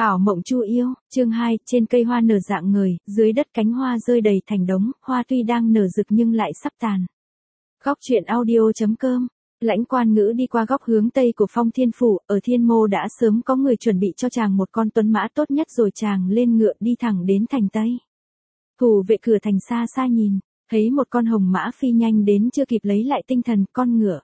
Ảo mộng Chu yêu, chương 2, trên cây hoa nở rạng ngời, dưới đất cánh hoa rơi đầy thành đống, hoa tuy đang nở rực nhưng lại sắp tàn. Góc truyện audio.com. Lãnh Quan Ngữ đi qua góc hướng tây của Phong Thiên Phủ, ở Thiên Mô đã sớm có người chuẩn bị cho chàng một con tuấn mã tốt nhất rồi chàng lên ngựa đi thẳng đến thành Tây. Thủ vệ cửa thành xa xa nhìn, thấy một con hồng mã phi nhanh đến chưa kịp lấy lại tinh thần, con ngựa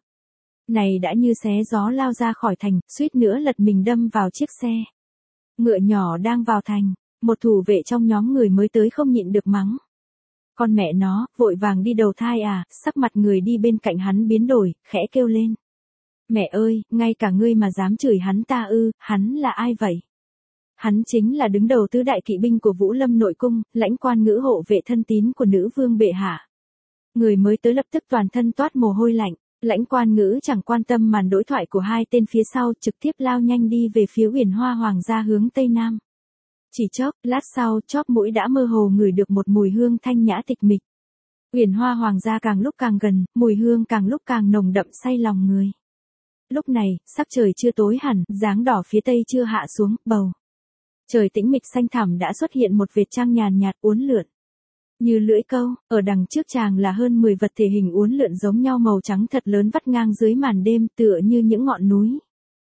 này đã như xé gió lao ra khỏi thành, suýt nữa lật mình đâm vào chiếc xe ngựa nhỏ đang vào thành. Một thủ vệ trong nhóm người mới tới không nhịn được mắng: con mẹ nó, vội vàng đi đầu thai à? Sắc mặt người đi bên cạnh hắn biến đổi, khẽ kêu lên: mẹ ơi, ngay cả ngươi mà dám chửi hắn ta ư? Hắn là ai vậy? Hắn chính là đứng đầu tứ đại kỵ binh của Vũ Lâm nội cung, Lãnh Quan Ngữ, hộ vệ thân tín của nữ vương bệ hạ. Người mới tới lập tức toàn thân toát mồ hôi lạnh. Lãnh Quan Ngữ chẳng quan tâm màn đối thoại của hai tên phía sau, trực tiếp lao nhanh đi về phía Uyển Hoa Hoàng gia hướng tây nam. Chỉ chốc, lát sau, chóp mũi đã mơ hồ ngửi được một mùi hương thanh nhã tịch mịch. Uyển Hoa Hoàng gia càng lúc càng gần, mùi hương càng lúc càng nồng đậm say lòng người. Lúc này, sắc trời chưa tối hẳn, dáng đỏ phía tây chưa hạ xuống, bầu trời tĩnh mịch xanh thẳm đã xuất hiện một vệt trăng nhàn nhạt uốn lượn như lưỡi câu. Ở đằng trước chàng là hơn 10 vật thể hình uốn lượn giống nhau màu trắng thật lớn vắt ngang dưới màn đêm, tựa như những ngọn núi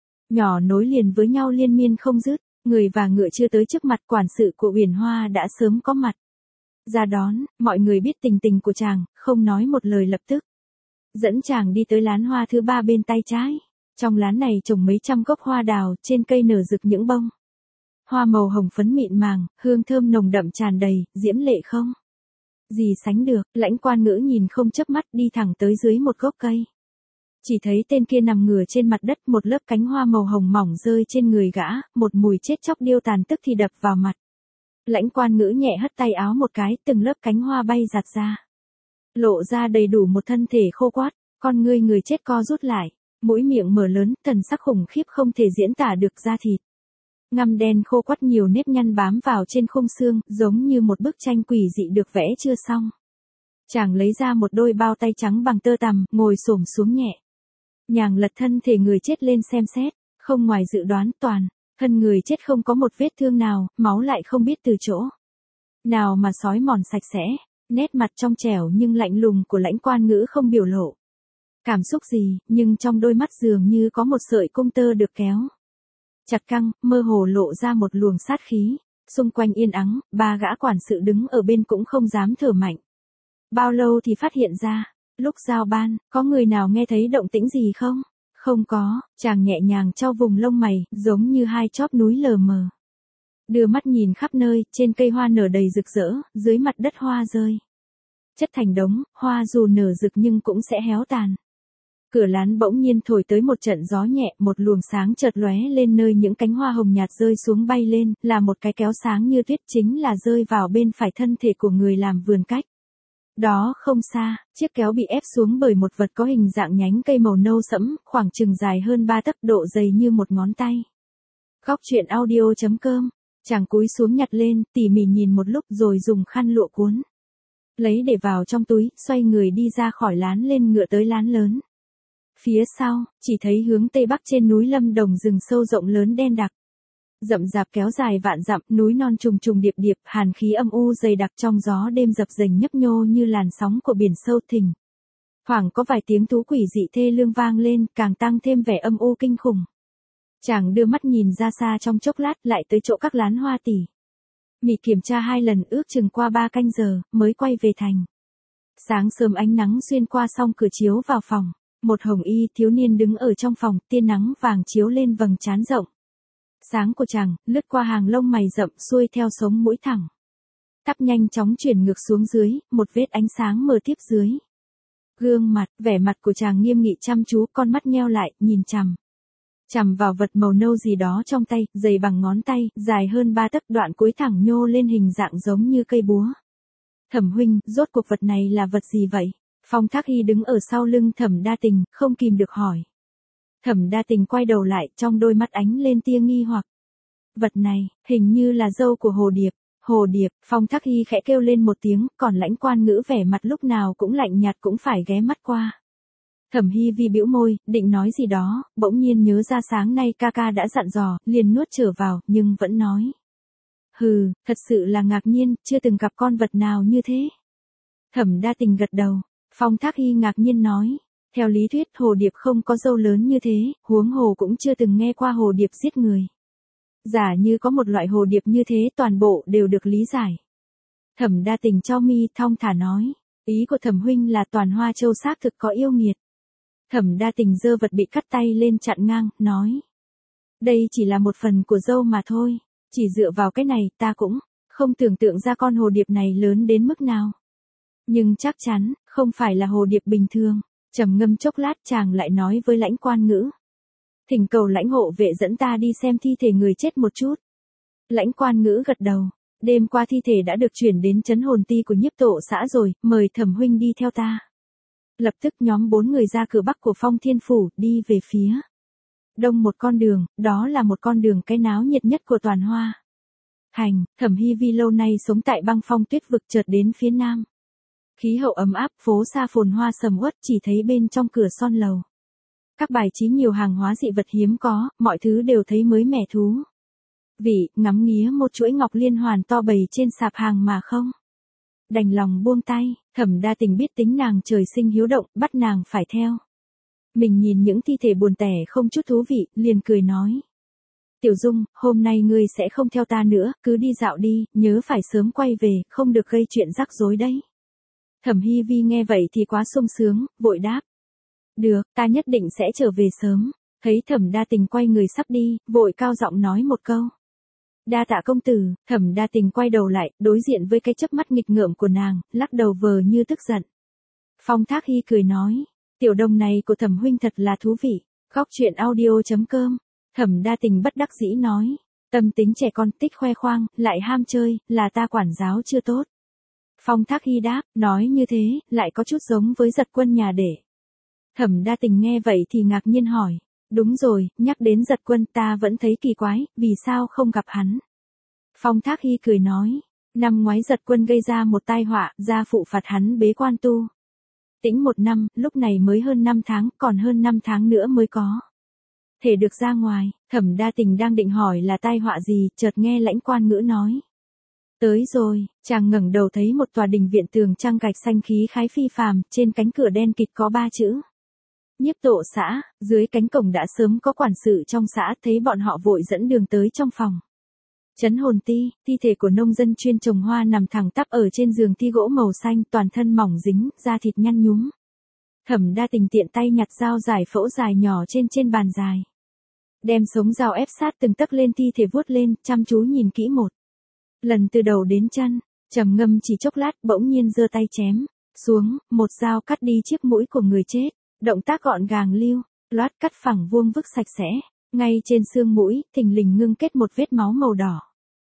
nhỏ nối liền với nhau liên miên không dứt. Người và ngựa chưa tới trước mặt, quản sự của Uyển Hoa đã sớm có mặt ra đón. Mọi người biết tình tình của chàng, không nói một lời lập tức dẫn chàng đi tới lán hoa thứ 3 bên tay trái. Trong lán này trồng mấy trăm gốc hoa đào, trên cây nở rực những bông hoa màu hồng phấn mịn màng, hương thơm nồng đậm tràn đầy, diễm lệ không gì sánh được. Lãnh Quan Ngữ nhìn không chớp mắt đi thẳng tới dưới một gốc cây. Chỉ thấy tên kia nằm ngửa trên mặt đất, một lớp cánh hoa màu hồng mỏng rơi trên người gã, một mùi chết chóc điêu tàn tức thì đập vào mặt. Lãnh Quan Ngữ nhẹ hất tay áo một cái, từng lớp cánh hoa bay giạt ra, lộ ra đầy đủ một thân thể khô quắt. Con ngươi người chết co rút lại, mũi miệng mở lớn, thần sắc khủng khiếp không thể diễn tả được. Da thịt ngăm đen khô quắt, nhiều nếp nhăn bám vào trên khung xương, giống như một bức tranh quỷ dị được vẽ chưa xong. Chàng lấy ra một đôi bao tay trắng bằng tơ tằm, ngồi xổm xuống nhẹ nhàng lật thân thể người chết lên xem xét. Không ngoài dự đoán, toàn thân người chết không có một vết thương nào, máu lại không biết từ chỗ nào mà xói mòn sạch sẽ. Nét mặt trong trẻo nhưng lạnh lùng của Lãnh Quan Ngữ không biểu lộ cảm xúc gì, nhưng trong đôi mắt dường như có một sợi cung tơ được kéo chặt căng, mơ hồ lộ ra một luồng sát khí. Xung quanh yên ắng, 3 gã quản sự đứng ở bên cũng không dám thở mạnh. Bao lâu thì phát hiện ra, lúc giao ban, có người nào nghe thấy động tĩnh gì không? Không có. Chàng nhẹ nhàng trao vùng lông mày, giống như hai chóp núi lờ mờ. Đưa mắt nhìn khắp nơi, trên cây hoa nở đầy rực rỡ, dưới mặt đất hoa rơi chất thành đống, hoa dù nở rực nhưng cũng sẽ héo tàn. Cửa lán bỗng nhiên thổi tới một trận gió nhẹ, một luồng sáng chợt lóe lên nơi những cánh hoa hồng nhạt rơi xuống bay lên, là một cái kéo sáng như tuyết, chính là rơi vào bên phải thân thể của người làm vườn cách đó không xa. Chiếc kéo bị ép xuống bởi một vật có hình dạng nhánh cây màu nâu sẫm, khoảng chừng dài hơn 3 tấc, độ dày như một ngón tay. Góc truyện audio.com. Chàng cúi xuống nhặt lên, tỉ mỉ nhìn một lúc rồi dùng khăn lụa cuốn lấy để vào trong túi, xoay người đi ra khỏi lán, lên ngựa tới lán lớn. Phía sau, chỉ thấy hướng tây bắc trên núi Lâm Đồng, rừng sâu rộng lớn đen đặc rậm rạp kéo dài vạn dặm, núi non trùng trùng điệp điệp, hàn khí âm u dày đặc, trong gió đêm dập dềnh nhấp nhô như làn sóng của biển sâu. Thỉnh thoảng có vài tiếng thú quỷ dị thê lương vang lên, càng tăng thêm vẻ âm u kinh khủng. Chàng đưa mắt nhìn ra xa trong chốc lát, lại tới chỗ các lán hoa tỉ mỉ kiểm tra 2 lần, ước chừng qua 3 canh giờ mới quay về thành. Sáng sớm ánh nắng xuyên qua song cửa chiếu vào phòng. Một hồng y thiếu niên đứng ở trong phòng, tia nắng vàng chiếu lên vầng trán rộng sáng của chàng, lướt qua hàng lông mày rậm, xuôi theo sống mũi thẳng tắp nhanh chóng chuyển ngược xuống dưới, một vết ánh sáng mờ tiếp dưới gương mặt. Vẻ mặt của chàng nghiêm nghị chăm chú, con mắt nheo lại, nhìn chằm chằm vào vật màu nâu gì đó trong tay, dày bằng ngón tay, dài hơn 3 tấc, đoạn cuối thẳng nhô lên hình dạng giống như cây búa. Thẩm huynh, rốt cuộc vật này là vật gì vậy? Phong Thác Hy đứng ở sau lưng Thẩm Đa Tình, không kìm được hỏi. Thẩm Đa Tình quay đầu lại, trong đôi mắt ánh lên tia nghi hoặc. Vật này, hình như là dâu của hồ điệp. Hồ điệp. Phong Thác Hy khẽ kêu lên một tiếng, còn Lãnh Quan Ngữ vẻ mặt lúc nào cũng lạnh nhạt cũng phải ghé mắt qua. Thẩm Hy Vi bĩu môi, định nói gì đó, bỗng nhiên nhớ ra sáng nay ca ca đã dặn dò, liền nuốt trở vào, nhưng vẫn nói. Hừ, thật sự là ngạc nhiên, chưa từng gặp con vật nào như thế. Thẩm Đa Tình gật đầu, Phong Thác Hy ngạc nhiên nói. Theo lý thuyết hồ điệp không có râu lớn như thế, huống hồ cũng chưa từng nghe qua hồ điệp giết người. Giả như có một loại hồ điệp như thế toàn bộ đều được lý giải. Thẩm Đa Tình chau mi thong thả nói, ý của Thẩm huynh là Toàn Hoa Châu xác thực có yêu nghiệt. Thẩm Đa Tình giơ vật bị cắt tay lên chặn ngang, nói. Đây chỉ là một phần của dâu mà thôi, chỉ dựa vào cái này ta cũng không tưởng tượng ra con hồ điệp này lớn đến mức nào. Nhưng chắc chắn, không phải là hồ điệp bình thường. Trầm ngâm chốc lát chàng lại nói với Lãnh Quan Ngữ. Thỉnh cầu Lãnh hộ vệ dẫn ta đi xem thi thể người chết một chút. Lãnh Quan Ngữ gật đầu. Đêm qua thi thể đã được chuyển đến trấn hồn ti của Nhiếp Tổ xã rồi, mời Thẩm huynh đi theo ta. Lập tức nhóm 4 người ra cửa bắc của Phong Thiên Phủ, đi về phía đông một con đường, đó là một con đường cái náo nhiệt nhất của toàn Hoa Thành. Thẩm Hy Vi lâu nay sống tại băng phong tuyết vực chợt đến phía nam. Khí hậu ấm áp, phố xa phồn hoa sầm uất, chỉ thấy bên trong cửa son lầu. Các bài trí nhiều hàng hóa dị vật hiếm có, mọi thứ đều thấy mới mẻ thú vị, ngắm nghía một chuỗi ngọc liên hoàn to bày trên sạp hàng mà không đành lòng buông tay. Thẩm Đa Tình biết tính nàng trời sinh hiếu động, bắt nàng phải theo. Mình nhìn những thi thể buồn tẻ không chút thú vị, liền cười nói. Tiểu Dung, hôm nay ngươi sẽ không theo ta nữa, cứ đi dạo đi, nhớ phải sớm quay về, không được gây chuyện rắc rối đấy. Thẩm Hy Vi nghe vậy thì quá sung sướng, vội đáp. Được, ta nhất định sẽ trở về sớm. Thấy Thẩm Đa Tình quay người sắp đi, vội cao giọng nói một câu. Đa tạ công tử. Thẩm Đa Tình quay đầu lại, đối diện với cái chớp mắt nghịch ngợm của nàng, lắc đầu vờ như tức giận. Phong Thác Hy cười nói, tiểu đồng này của Thẩm huynh thật là thú vị. Góc truyện audio.com. Thẩm Đa Tình bất đắc dĩ nói, tâm tính trẻ con thích khoe khoang, lại ham chơi, là ta quản giáo chưa tốt. Phong Thác Hy đáp, nói như thế, lại có chút giống với Giật Quân nhà để. Thẩm Đa Tình nghe vậy thì ngạc nhiên hỏi, đúng rồi, nhắc đến Giật Quân ta vẫn thấy kỳ quái, vì sao không gặp hắn. Phong Thác Hy cười nói, năm ngoái Giật Quân gây ra một tai họa, gia phụ phạt hắn bế quan tu tĩnh 1 năm, lúc này mới hơn 5 tháng, còn hơn 5 tháng nữa mới có thể được ra ngoài. Thẩm Đa Tình đang định hỏi là tai họa gì, chợt nghe Lãnh Quan Ngữ nói. Tới rồi, chàng ngẩng đầu thấy một tòa đình viện tường trăng gạch xanh khí khái phi phàm, trên cánh cửa đen kịt có 3 chữ. Nhiếp Tổ xã, dưới cánh cổng đã sớm có quản sự trong xã, thấy bọn họ vội dẫn đường tới trong phòng. Trấn hồn ti, thi thể của nông dân chuyên trồng hoa nằm thẳng tắp ở trên giường ti gỗ màu xanh, toàn thân mỏng dính, da thịt nhăn nhúm. Thẩm Đa Tình tiện tay nhặt dao giải phẫu dài nhỏ trên bàn dài. Đem sống dao ép sát từng tấc lên thi thể vuốt lên, chăm chú nhìn kỹ một lần từ đầu đến chân, trầm ngâm chỉ chốc lát bỗng nhiên giơ tay chém xuống, một dao cắt đi chiếc mũi của người chết, động tác gọn gàng lưu loát cắt phẳng vuông vức sạch sẽ, ngay trên xương mũi, thình lình ngưng kết một vết máu màu đỏ.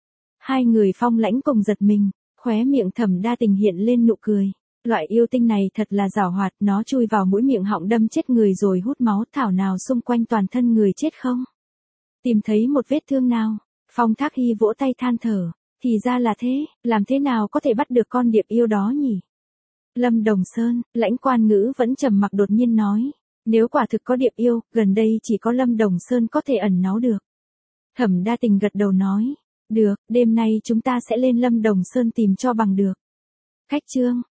Hai người Phong Lãnh cùng giật mình, khóe miệng Thẩm Đa Tình hiện lên nụ cười. Loại yêu tinh này thật là giảo hoạt, nó chui vào mũi miệng họng đâm chết người rồi hút máu, thảo nào xung quanh toàn thân người chết không tìm thấy một vết thương nào. Phong Thác Hy vỗ tay than thở, thì ra là thế, làm thế nào có thể bắt được con điệp yêu đó nhỉ? Lâm Đồng Sơn, Lãnh Quan Ngữ vẫn trầm mặc đột nhiên nói, nếu quả thực có điệp yêu, gần đây chỉ có Lâm Đồng Sơn có thể ẩn náu được. Thẩm Đa Tình gật đầu nói, được, đêm nay chúng ta sẽ lên Lâm Đồng Sơn tìm cho bằng được. Khách trương.